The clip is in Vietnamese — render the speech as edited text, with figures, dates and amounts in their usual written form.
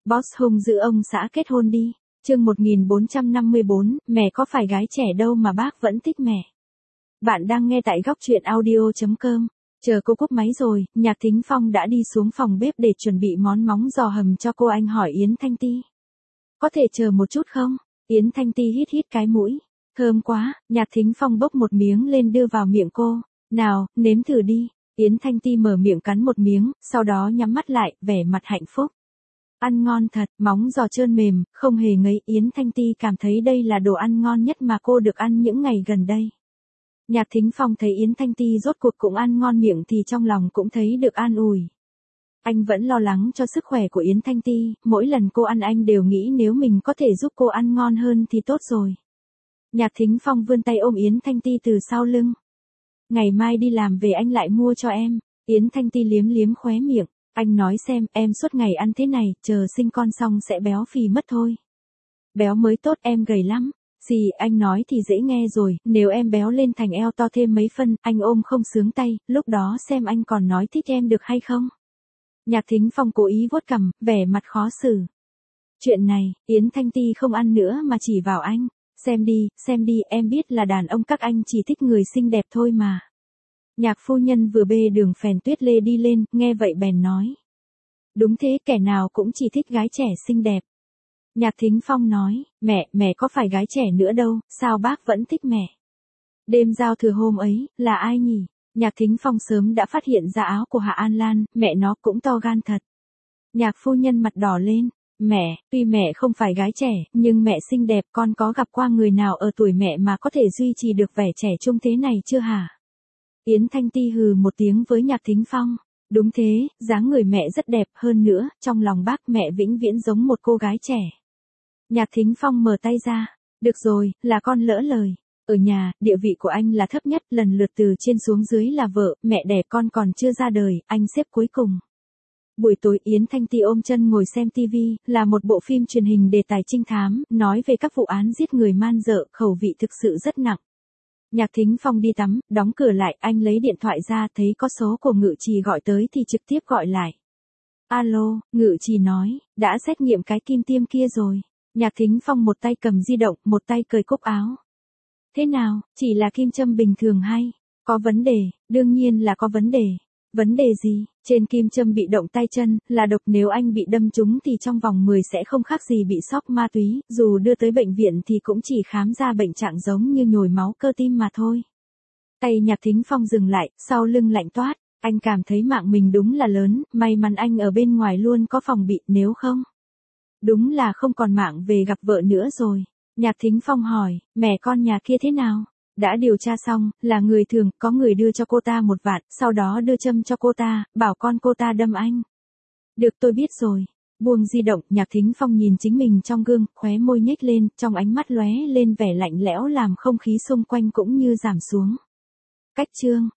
Boss hung dữ ông xã kết hôn đi. Chương 1454, mẹ có phải gái trẻ đâu mà bác vẫn thích mẹ. Bạn đang nghe tại góc truyện audio.com. Chờ cô cúp máy rồi, Nhạc Thính Phong đã đi xuống phòng bếp để chuẩn bị món móng giò hầm cho cô. Anh hỏi Yến Thanh Ti. Có thể chờ một chút không? Yến Thanh Ti hít hít cái mũi. Thơm quá, Nhạc Thính Phong bốc một miếng lên đưa vào miệng cô. Nào, nếm thử đi. Yến Thanh Ti mở miệng cắn một miếng, sau đó nhắm mắt lại, vẻ mặt hạnh phúc. Ăn ngon thật, móng giò trơn mềm, không hề ngấy. Yến Thanh Ti cảm thấy đây là đồ ăn ngon nhất mà cô được ăn những ngày gần đây. Nhạc Thính Phong thấy Yến Thanh Ti rốt cuộc cũng ăn ngon miệng thì trong lòng cũng thấy được an ủi. Anh vẫn lo lắng cho sức khỏe của Yến Thanh Ti, mỗi lần cô ăn anh đều nghĩ nếu mình có thể giúp cô ăn ngon hơn thì tốt rồi. Nhạc Thính Phong vươn tay ôm Yến Thanh Ti từ sau lưng. Ngày mai đi làm về anh lại mua cho em. Yến Thanh Ti liếm liếm khóe miệng. Anh nói xem, em suốt ngày ăn thế này, chờ sinh con xong sẽ béo phì mất thôi. Béo mới tốt, em gầy lắm. Gì, anh nói thì dễ nghe rồi, nếu em béo lên thành eo to thêm mấy phân, anh ôm không sướng tay, lúc đó xem anh còn nói thích em được hay không. Nhạc Thính Phong cố ý vuốt cằm, vẻ mặt khó xử. Chuyện này, Yến Thanh Ti không ăn nữa mà chỉ vào anh. Xem đi, em biết là đàn ông các anh chỉ thích người xinh đẹp thôi mà. Nhạc phu nhân vừa bê đường phèn tuyết lê đi lên, nghe vậy bèn nói. Đúng thế, kẻ nào cũng chỉ thích gái trẻ xinh đẹp. Nhạc Thính Phong nói, mẹ có phải gái trẻ nữa đâu, sao bác vẫn thích mẹ? Đêm giao thừa hôm ấy, là ai nhỉ? Nhạc Thính Phong sớm đã phát hiện ra áo của Hạ An Lan, mẹ nó cũng to gan thật. Nhạc phu nhân mặt đỏ lên, tuy mẹ không phải gái trẻ, nhưng mẹ xinh đẹp, con có gặp qua người nào ở tuổi mẹ mà có thể duy trì được vẻ trẻ trung thế này chưa hả? Yến Thanh Ti hừ một tiếng với Nhạc Thính Phong. Đúng thế, dáng người mẹ rất đẹp, hơn nữa, trong lòng bác mẹ vĩnh viễn giống một cô gái trẻ. Nhạc Thính Phong mở tay ra. Được rồi, là con lỡ lời. Ở nhà, địa vị của anh là thấp nhất, lần lượt từ trên xuống dưới là vợ, mẹ đẻ con còn chưa ra đời, anh xếp cuối cùng. Buổi tối Yến Thanh Ti ôm chân ngồi xem TV, là một bộ phim truyền hình đề tài trinh thám, nói về các vụ án giết người man dợ, khẩu vị thực sự rất nặng. Nhạc Thính Phong đi tắm, đóng cửa lại, anh lấy điện thoại ra, thấy có số của Ngự Trì gọi tới thì trực tiếp gọi lại. Alo, Ngự Trì nói, đã xét nghiệm cái kim tiêm kia rồi. Nhạc Thính Phong một tay cầm di động, một tay cởi cúc áo. Thế nào, chỉ là kim châm bình thường hay? Có vấn đề, đương nhiên là có vấn đề. Vấn đề gì? Trên kim châm bị động tay chân, là độc, nếu anh bị đâm trúng thì trong vòng 10 sẽ không khác gì bị sốc ma túy, dù đưa tới bệnh viện thì cũng chỉ khám ra bệnh trạng giống như nhồi máu cơ tim mà thôi. Tay Nhạc Thính Phong dừng lại, sau lưng lạnh toát, anh cảm thấy mạng mình đúng là lớn, may mắn anh ở bên ngoài luôn có phòng bị, nếu không. Đúng là không còn mạng về gặp vợ nữa rồi. Nhạc Thính Phong hỏi, mẹ con nhà kia thế nào? Đã điều tra xong, là người thường, có người đưa cho cô ta 1 vạn, sau đó đưa châm cho cô ta, bảo con cô ta đâm anh. Được, tôi biết rồi. Buông di động, Nhạc Thính Phong nhìn chính mình trong gương, khóe môi nhếch lên, trong ánh mắt lóe lên vẻ lạnh lẽo làm không khí xung quanh cũng như giảm xuống. Cách chương